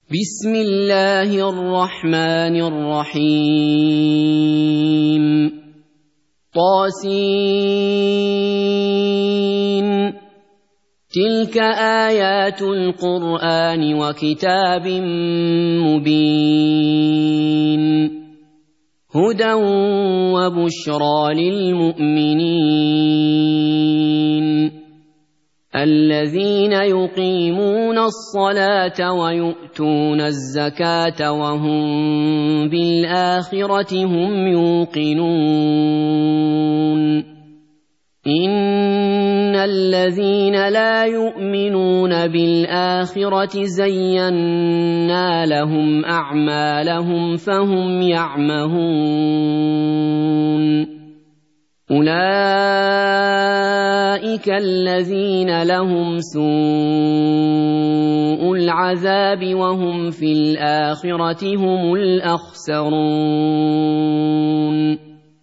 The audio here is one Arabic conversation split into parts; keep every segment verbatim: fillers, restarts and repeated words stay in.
بسم الله الرحمن الرحيم طاسين تلك آيات القرآن وكتاب مبين هدى وبشرى للمؤمنين الذين يقيمون الصلاة ويؤتون الزكاة وهم بالآخرة هم يوقنون إن الذين لا يؤمنون بالآخرة زينا لهم أعمالهم فهم يعمهون أولئك الذين لهم سوء العذاب وهم في الآخرة هم الأخسرون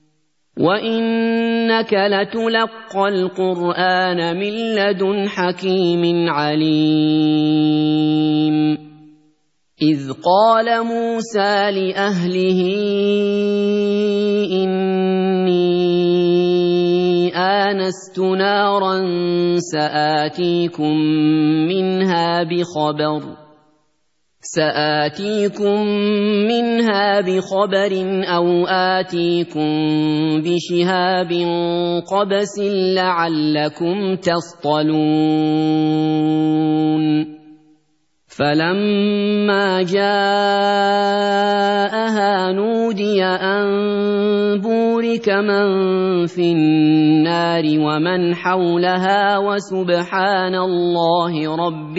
وإنك لتلقى القرآن من لدن حكيم عليم إذ قال موسى لأهله إني آنست نارا سآتيكم منها بخبر سآتيكم منها بخبر أو آتيكم بشهاب قبس لعلكم تصطلون فلما جاءها نودي أن بورك من في النار ومن حولها وسبحان الله رب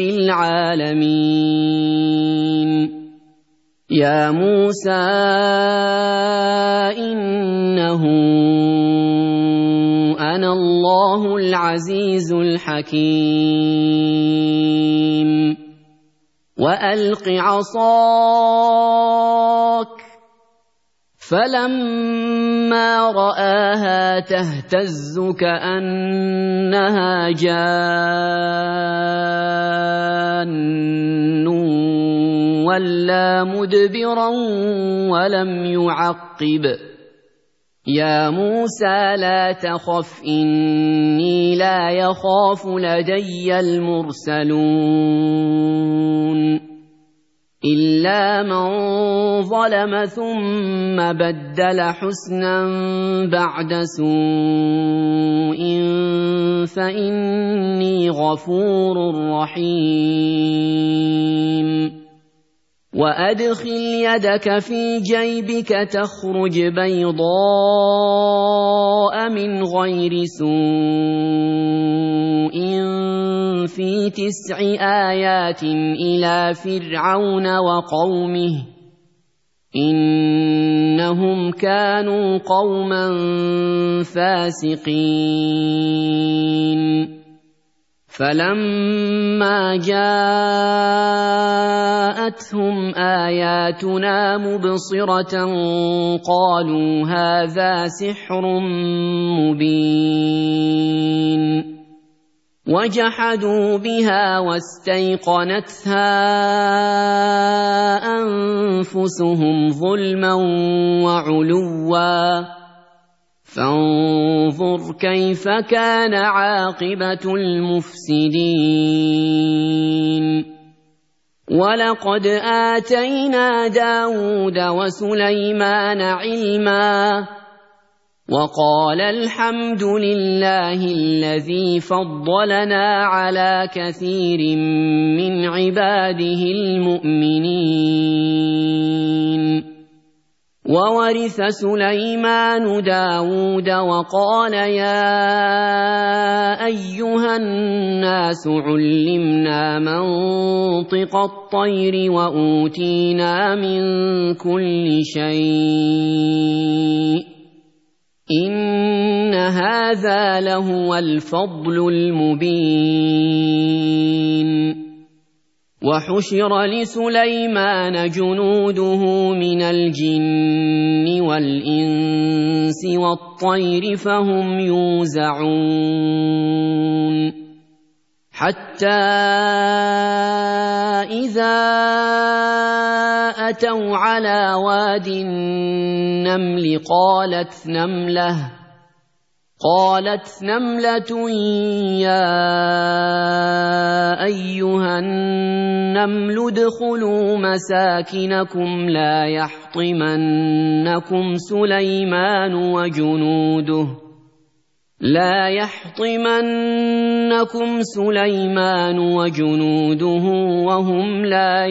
العالمين يا موسى إنه أنا الله العزيز الحكيم وألق عصاك فلما رآها تهتز كأنها جان ولا مدبرا ولم يعقب يا موسى لا تخف إني لا يخاف لدي المرسلون إلا من ظلم ثم بدل حسنا بعد سوء فإني غفور رحيم وأدخل يدك في جيبك تخرج بيضاء من غير سوء في تسع آيات إلى فرعون وقومه إنهم كانوا قوما فاسقين فلما جاءتهم آياتنا مبصرة قالوا هذا سحر مبين وجحدوا بها واستيقنتها أنفسهم ظلما وعلوا فانظر كيف كان عاقبة المفسدين ولقد آتينا داود وسليمان علما وقال الحمد لله الذي فضلنا على كثير من عباده المؤمنين وورث سليمان داود وقال يا أيها الناس علمنا منطق الطير وأوتينا من كل شيء إن هذا لهو الفضل المبين وحشر لسليمان جنوده من الجن والإنس والطير فهم يوزعون حتى إذا أتوا على واد النمل قالت نملة قالت نملة يا أيها النمل ادخلوا مساكنكم لا يحطمنكم سليمان وجنوده لا يحطمنكم سليمان وجنوده وهم لا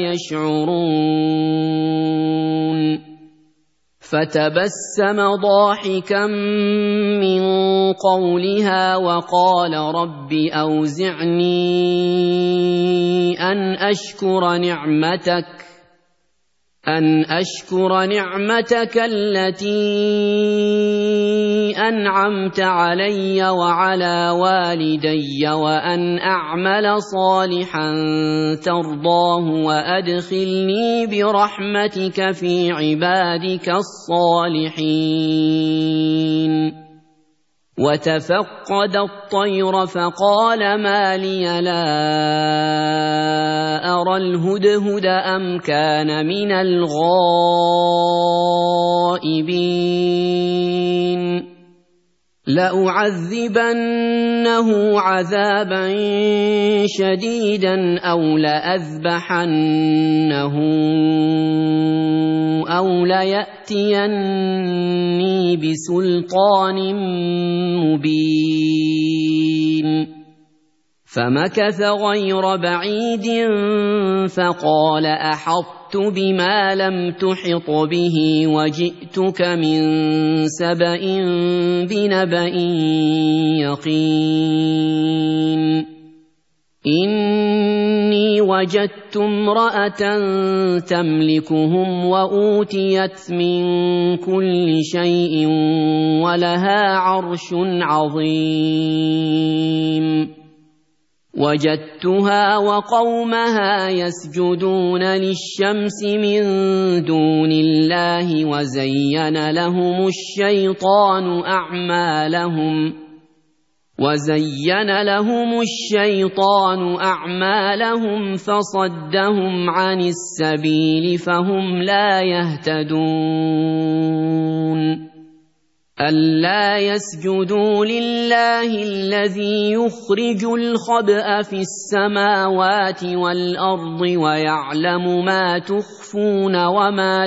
يشعرون فتبسم ضاحكا من قولها وقال رب أوزعني أن أشكر نعمتك أن أشكر نعمتك التي أنعمت علي وعلى والدي وأن أعمل صالحا ترضاه وأدخلني برحمتك في عبادك الصالحين وتفقد الطير فقال ما لي لا أرى الهدهد أم كان من الغائبين لأعذبنه عذابا شديدا أو لأذبحنه أو ليأتيني بسلطان مبين فمكث غير بعيد فقال أحطت بما لم تحط به وجئتك من سبأ بنبأ يقين إني وجدت امرأة تملكهم وأوتيت من كل شيء ولها عرش عظيم وجدتها وقومها يسجدون للشمس من دون الله وزين لهم الشيطان أعمالهم وزين لهم الشيطان أعمالهم فصدهم عن السبيل فهم لا يهتدون ألا يسجدوا لله الذي يخرج الخبأ في السماوات والأرض ويعلم ما تخفون وما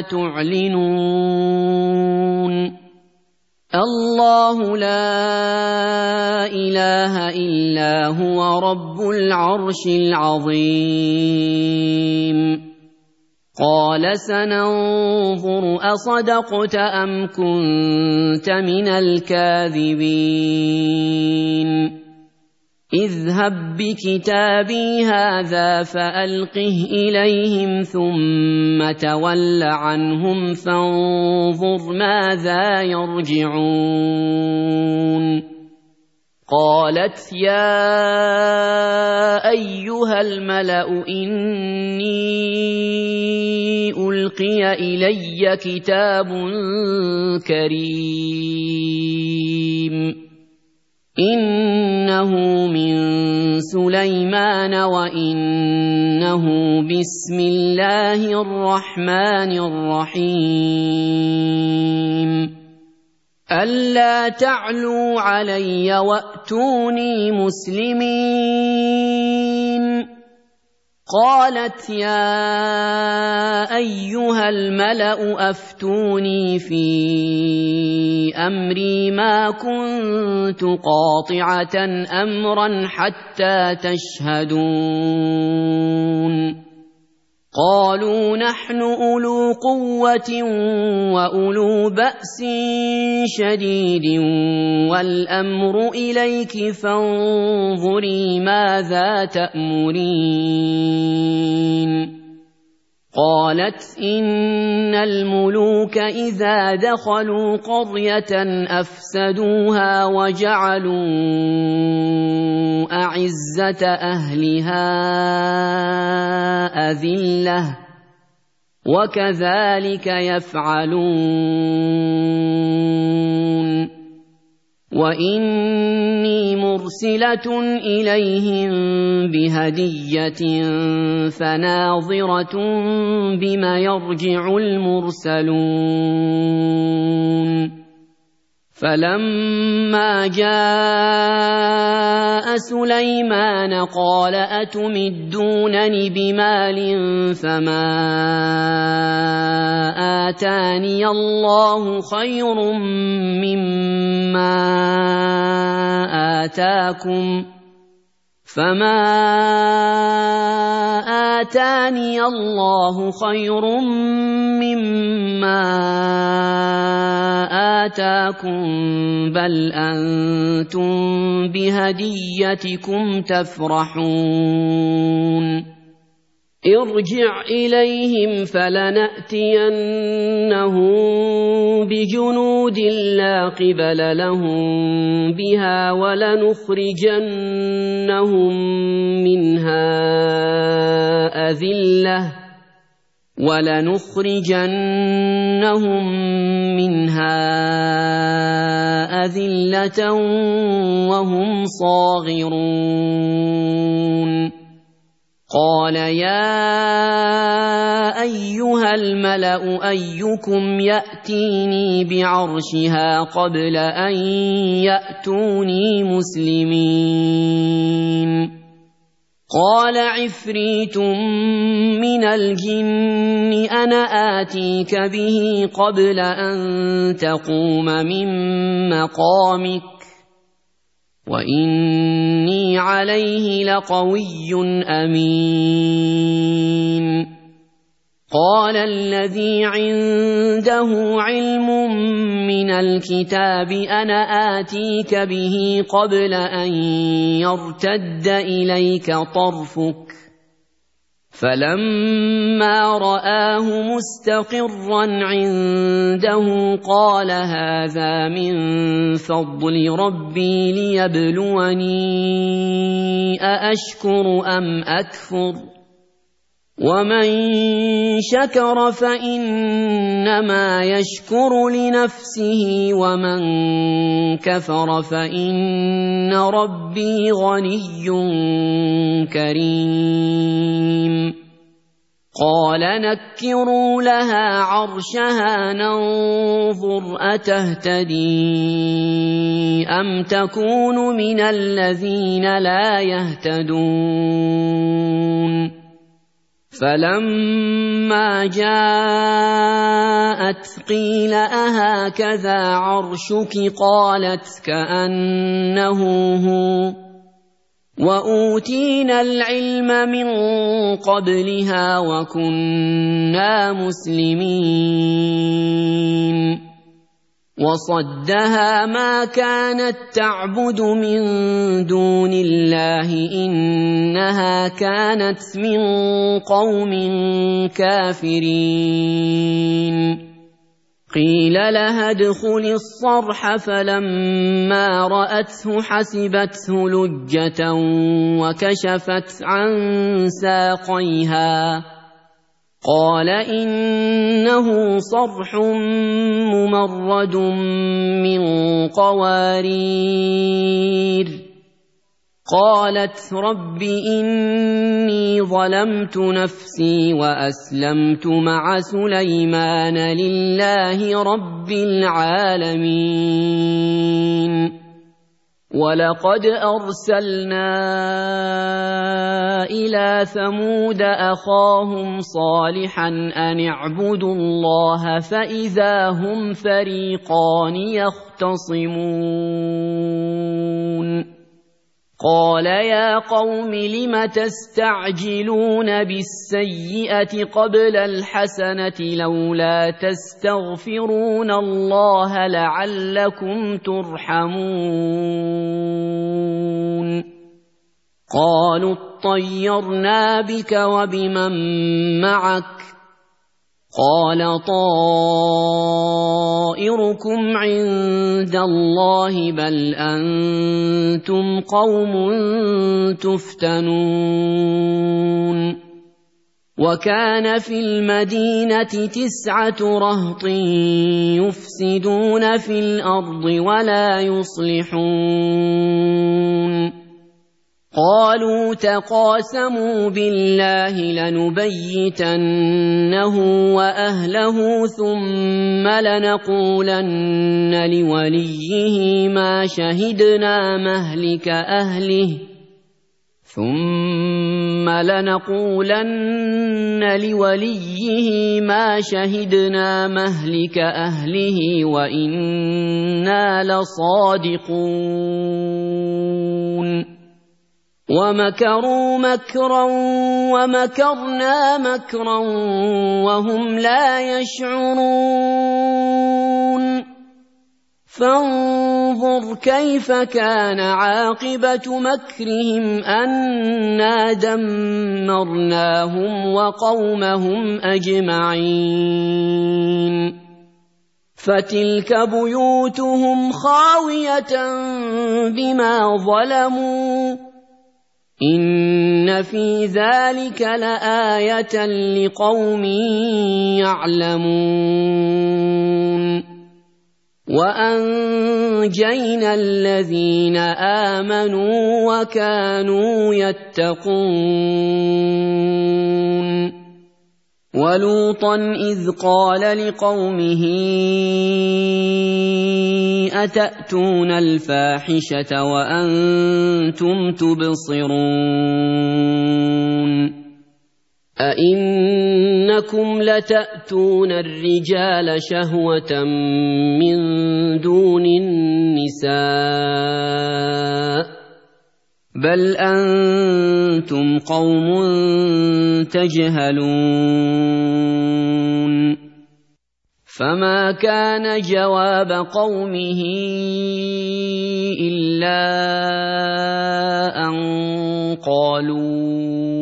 تعلنون الله لا إله إلا هو رب العرش العظيم قال سننظر أصدقت أم كنت من الكاذبين اذهب بكتابي هذا فألقه إليهم ثم تول عنهم فانظر ماذا يرجعون قالت يا أيها الملأ إني ألقي إلي كتاب كريم إنه من سليمان وإنه بسم الله الرحمن الرحيم ألا تعلوا علي وأتوني مسلمين قالت يا أيها الملأ أفتوني في أمري ما كنت قاطعة أمرا حتى تشهدون قالوا نحن أولو قوة وأولو بأس شديد والأمر إليك فانظري ماذا تأمرين قالت إن الملوك إذا دخلوا قرية أفسدوها وجعلوا أعزة أهلها أذلة وكذلك يفعلون وإني مرسلة إليهم بهدية فناظرة بما يرجع المرسلون فلما جاء سليمان قال أتمدونني بمال فما آتاني الله خير مما آتاكم فما آتاني الله خير مما آتاكم بل أنتم بهديتكم تفرحون ارجع إليهم فلنأتينهم بجنود لا قبل لهم بها ولنخرجنهم منها أذلة ولنخرجنهم منها أذلة وهم صاغرون قال يا أيها الملأ أيكم يأتيني بعرشها قبل أن يأتوني مسلمين قال عفريت من الجن أنا آتيك به قبل أن تقوم من مقامك وإني عليه لقوي أمين قال الذي عنده علم من الكتاب أنا آتيك به قبل أن يرتد إليك طرفك فلما رآه مستقرا عنده قال هذا من فضل ربي ليبلوني أأشكر أم أكفر ومن شكر فإنما يشكر لنفسه ومن كفر فإن ربي غني كريم قال نكروا لها عرشها ننظر أتهتدي أم تكون من الذين لا يهتدون فلما جاءت قيل أهكذا عرشك قالت كأنه هو وأوتينا العلم من قبلها وكنا مسلمين وصدها ما كانت تعبد من دون الله إنها كانت من قوم كافرين قيل لها ادخل الصرح فلما رأته حسبته لجة وكشفت عن ساقيها قال إنه صرح ممرد من قوارير قالت رب إني ظلمت نفسي وأسلمت مع سليمان لله رب العالمين ولقد أرسلنا إلى ثمود أخاهم صالحا أن اعبدوا الله فإذا هم فريقان يختصمون قال يا قوم لم تستعجلون بالسيئة قبل الحسنة لولا تستغفرون الله لعلكم ترحمون قالوا اطيرنا بك وبمن معك قال طائركم عند الله بل أنتم قوم تفتنون وكان في المدينة تسعة رهط يفسدون في الأرض ولا يصلحون قالوا تقاسموا بالله لنبيتنه وأهله ثم لنقولن لوليه ما شهدنا مهلك أهله ثم لنقولن لوليه ما شهدنا مهلك أهله وإنا لصادقون ومكروا مكرا ومكرنا مكرا وهم لا يشعرون فانظر كيف كان عاقبة مكرهم أنا دمرناهم وقومهم أجمعين فتلك بيوتهم خاوية بما ظلموا إن في ذلك لآية لقوم يعلمون وأنجينا الذين آمنوا وكانوا يتقون ولوطا إذ قال لقومه أتأتون الفاحشة وأنتم تبصرون أئنكم لتأتون الرجال شهوة من دون النساء بل أنتم قوم تجهلون فما كان جواب قومه إلا أن قالوا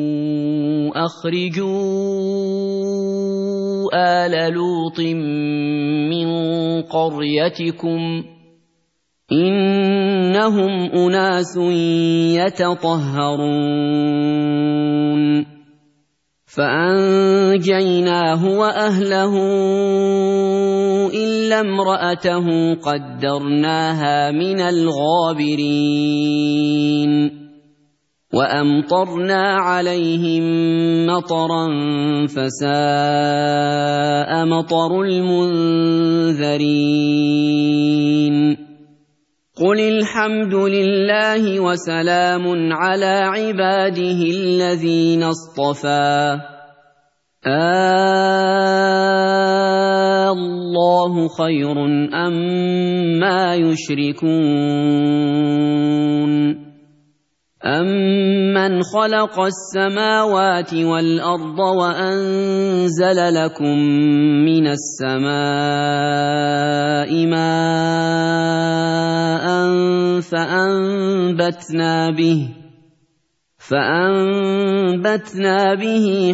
أخرجوا آل لوط من قريتكم إنهم أناس يتطهرون فأنجيناه وأهله إلا امرأته قدرناها من الغابرين وأمطرنا عليهم مطرا فساء مطر المنذرين قل الحمد لله وسلام على عباده الذين اصطفى الله خير أما يشركون أمن خلق السماوات والأرض وأنزل لكم من السماء ماء فأنبتنا به فأنبتنا به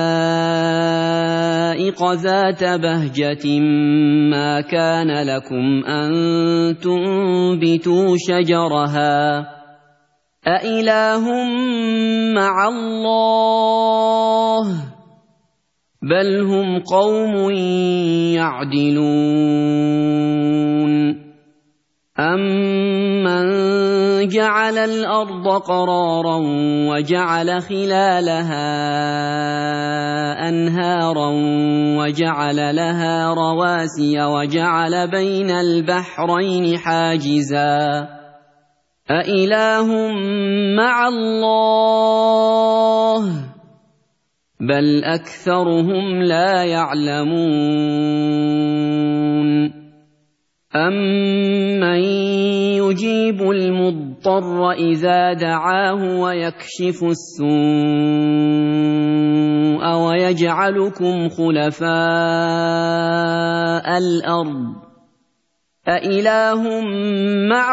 حدائق ذات بهجة ما كان لكم أن تنبتوا شجرها أإله مع الله بل هم قوم يعدلون أمن جعل الأرض قرارا وجعل خلالها أنهارا وجعل لها رواسي وجعل بين البحرين حاجزا أإله مع الله بل أكثرهم لا يعلمون أمن يجيب المضطر إذا دعاه ويكشف السوء ويجعلكم خلفاء الأرض أإله مع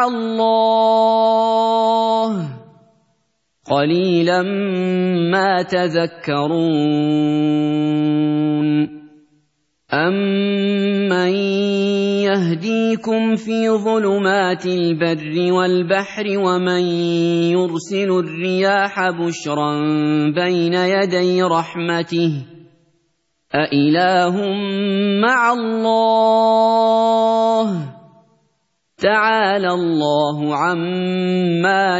الله قليلا ما تذكرون أَمَّن يَهْدِيكُمْ فِي ظُلُمَاتِ الْبَرِّ وَالْبَحْرِ وَمَن يُرْسِلُ الرِّيَاحَ بُشْرًا بَيْنَ يَدَيْ رَحْمَتِهِ أَإِلَٰهٌ مَّعَ اللَّهِ ۚ تَعَالَى اللَّهُ عَمَّا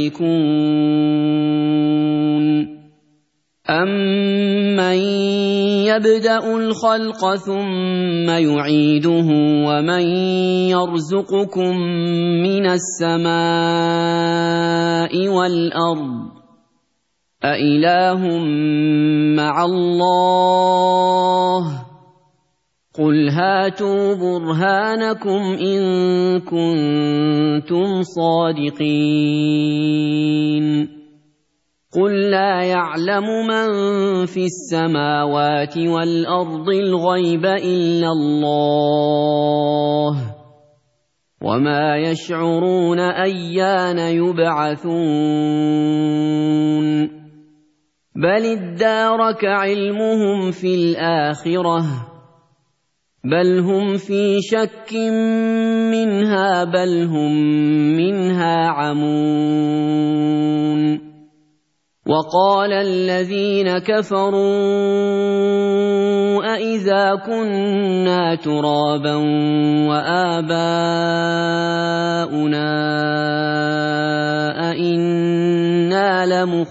يُشْرِكُونَ أَمَّن يَبْدَأُ الْخَلْقَ ثُمَّ يُعِيدُهُ وَمَن يَرْزُقُكُم مِّنَ السَّمَاءِ وَالْأَرْضِ أَإِلَٰهٌ مَّعَ اللَّهِ ۚ قُلْ هَاتُوا بُرْهَانَكُمْ إِن كُنتُمْ صَادِقِينَ قُل لَّا يَعْلَمُ مَن فِي السَّمَاوَاتِ وَالْأَرْضِ الْغَيْبَ إِلَّا اللَّهُ ۚ وَمَا يَشْعُرُونَ أَيَّانَ يُبْعَثُونَ بَلِ ادَّارَكَ عِلْمُهُمْ فِي الْآخِرَةِ بَلْ هُمْ فِي شَكٍّ مِّنْهَا بَلْ هُم مِّنْهَا عَمُونَ وَقَالَ الَّذِينَ كَفَرُوا أَإِذَا كُنَّا تُرَابًا وَآبَاؤُنَا أَإِنَّا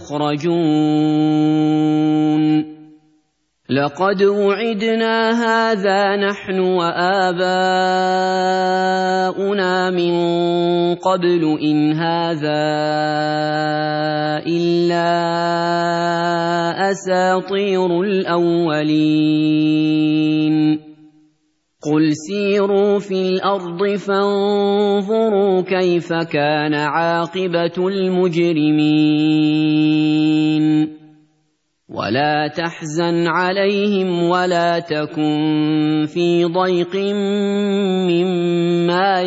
لَمُخْرَجُونَ لَقَدْ وُعِدْنَا هَٰذَا نَحْنُ وَآبَاؤُنَا مِن قَبْلُ إِنْ هَٰذَا إِلَّا أَسَاطِيرُ الْأَوَّلِينَ قُلْ سِيرُوا فِي الْأَرْضِ فَانظُرُوا كَيْفَ كَانَ عَاقِبَةُ الْمُجْرِمِينَ وَلَا تَحْزَنْ عَلَيْهِمْ وَلَا تَكُن فِي ضَيْقٍ مِّمَّا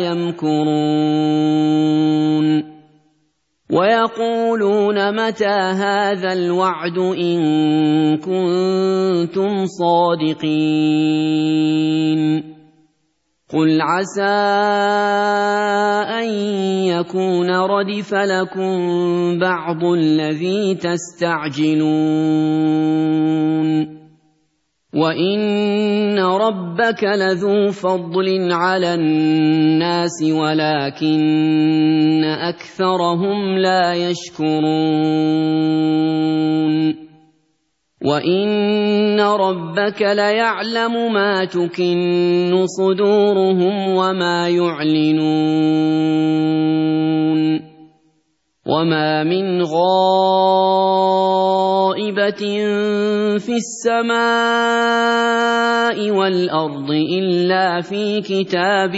يَمْكُرُونَ وَيَقُولُونَ مَتَىٰ هَٰذَا الْوَعْدُ إِن كُنتُمْ صَادِقِينَ قُلْ عَسَىٰ أَن يَكُونَ رَدِفَ لَكُم بَعْضُ الَّذِي تَسْتَعْجِلُونَ وَإِنَّ رَبَّكَ لَذُو فَضْلٍ عَلَى النَّاسِ وَلَٰكِنَّ أَكْثَرَهُمْ لَا يَشْكُرُونَ وَإِنَّ رَبَّكَ لَيَعْلَمُ مَا تُكِنُّ صُدُورُهُمْ وَمَا يُعْلِنُونَ وَمَا مِنْ غَائِبَةٍ فِي السَّمَاءِ وَالْأَرْضِ إِلَّا فِي كِتَابٍ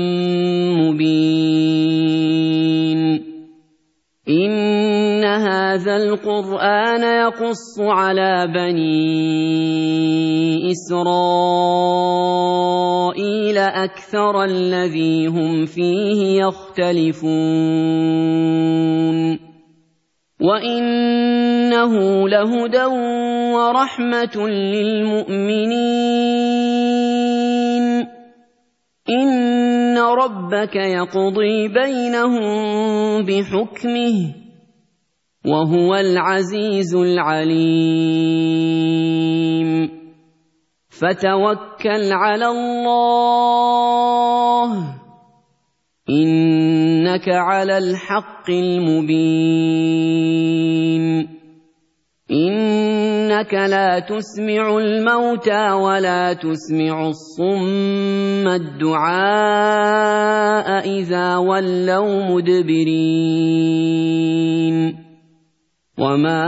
مُّبِينٍ إِنَّ هَٰذَا الْقُرْآنَ يَقُصُّ عَلَىٰ بَنِي إِسْرَائِيلَ أَكْثَرَ الَّذِي هُمْ فِيهِ يَخْتَلِفُونَ وَإِنَّهُ لَهُدًى وَرَحْمَةٌ لِّلْمُؤْمِنِينَ إِنَّ رَبَّكَ يَقْضِي بَيْنَهُم بِحُكْمِهِ وَهُوَ الْعَزِيزُ الْعَلِيمُ فَتَوَكَّلْ عَلَى اللَّهِ إِنَّكَ عَلَى الْحَقِّ الْمُبِينِ إِنَّكَ لَا تُسْمِعُ الْمَوْتَىٰ وَلَا تُسْمِعُ الصُّمَّ الدُّعَاءَ إِذَا وَلَّوْا مُدْبِرِينَ وَمَا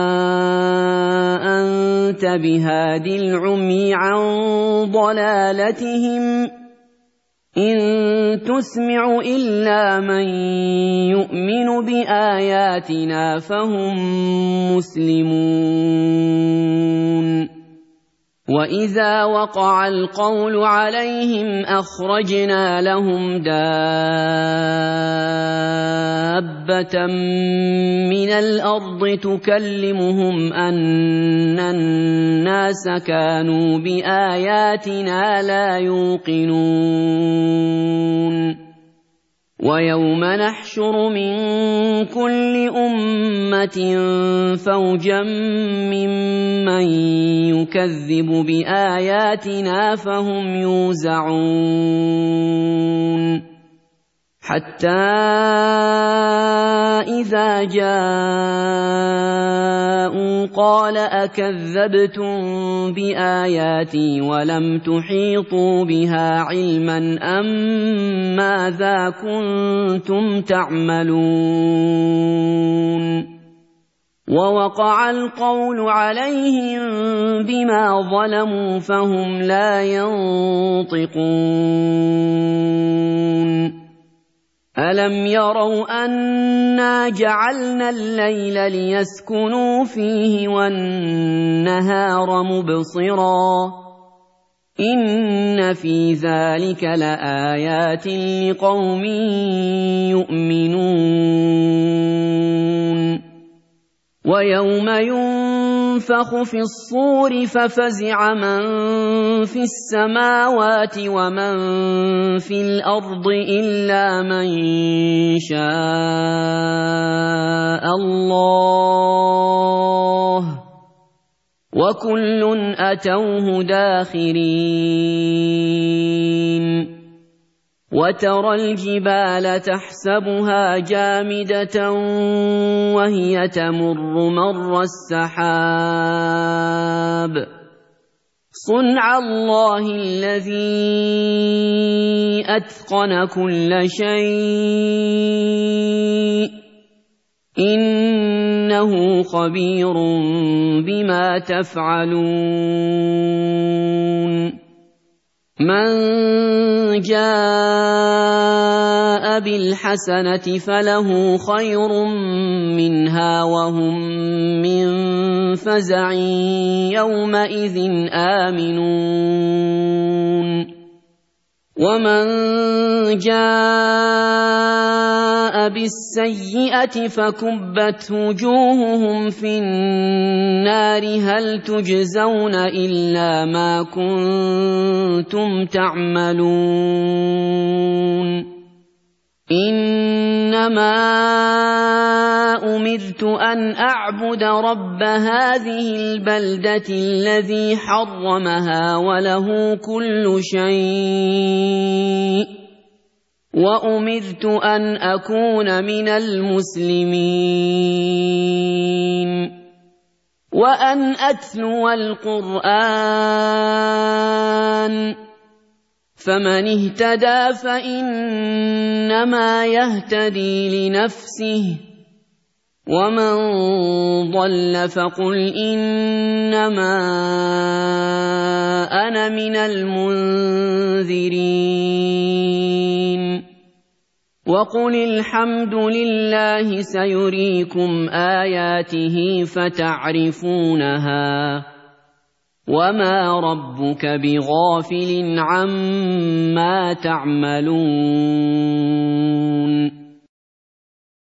أَنتَ بِهَادِ الْعُمْيِ عَن ضَلَالَتِهِمْ ۖ إِن تُسْمِعُ إِلَّا مَن يُؤْمِنُ بِآيَاتِنَا فَهُم مُّسْلِمُونَ وَإِذَا وَقَعَ الْقَوْلُ عَلَيْهِمْ أَخْرَجْنَا لَهُمْ دَابَّةً مِّنَ الْأَرْضِ تُكَلِّمُهُمْ أَنَّ النَّاسَ كَانُوا بِآيَاتِنَا لَا يُوقِنُونَ وَيَوْمَ نَحْشُرُ مِن كُلِّ أُمَّةٍ فَوْجًا مِّمَّن يُكَذِّبُ بِآيَاتِنَا فَهُمْ يُوزَعُونَ حَتَّى إِذَا جَاءُوا قَالَ أَكَذَّبْتُم بِآيَاتِي وَلَمْ تُحِيطُوا بِهَا عِلْمًا أَم مَّاذَا كُنتُمْ تَعْمَلُونَ وَوَقَعَ الْقَوْلُ عَلَيْهِم بِمَا ظَلَمُوا فَهُمْ لَا يَنطِقُونَ أَلَمْ يَرَوْا أَنَّا جَعَلْنَا اللَّيْلَ لِيَسْكُنُوا فِيهِ وَالنَّهَارَ مُبْصِرًا إِنَّ فِي ذَلِكَ لَآيَاتٍ لِقَوْمٍ يُؤْمِنُونَ وَيَوْمَ يُنفَخُ فِي الصُّورِ فَفَزِعَ مَن فِي السَّمَاوَاتِ وَمَن فِي الْأَرْضِ إِلَّا مَن شَاءَ اللَّهُ وَكُلٌّ أَتَوْهُ دَاخِرِينَ وَتَرَى الْجِبَالَ تَحْسَبُهَا جَامِدَةً وَهِيَ تَمُرُّ مَرَّ السَّحَابِ صُنْعَ اللَّهِ الَّذِي أَتْقَنَ كُلَّ شَيْءٍ إِنَّهُ خَبِيرٌ بِمَا تَفْعَلُونَ مَن جَاءَ بِالْحَسَنَةِ فَلَهُ خَيْرٌ مِّنْهَا وَهُم مِّن فَزَعٍ يَوْمَئِذٍ آمِنُونَ وَمَن جَاءَ بِالسَّيِّئَةِ فَكُبَّتْ وُجُوهُهُمْ فِي النَّارِ هَلْ تُجْزَوْنَ إِلَّا مَا كُنتُمْ تَعْمَلُونَ إِنَّمَا أُمِرْتُ أَنْ أَعْبُدَ رَبَّ هَٰذِهِ الْبَلْدَةِ الَّذِي حَرَّمَهَا وَلَهُ كُلُّ شَيْءٍ وَأُمِرْتُ أَنْ أَكُونَ مِنَ الْمُسْلِمِينَ وَأَنْ أَتْلُوَ الْقُرْآنَ فَمَنِ اهْتَدَىٰ فَإِنَّمَا يَهْتَدِي لِنَفْسِهِ وَمَن ضَلَّ فَقُلْ إِنَّمَا أَنَا مِنَ الْمُنذِرِينَ وَقُلِ الْحَمْدُ لِلَّهِ سَيُرِيكُمْ آيَاتِهِ فَتَعْرِفُونَهَا وَمَا رَبُّكَ بِغَافِلٍ عَمَّا تَعْمَلُونَ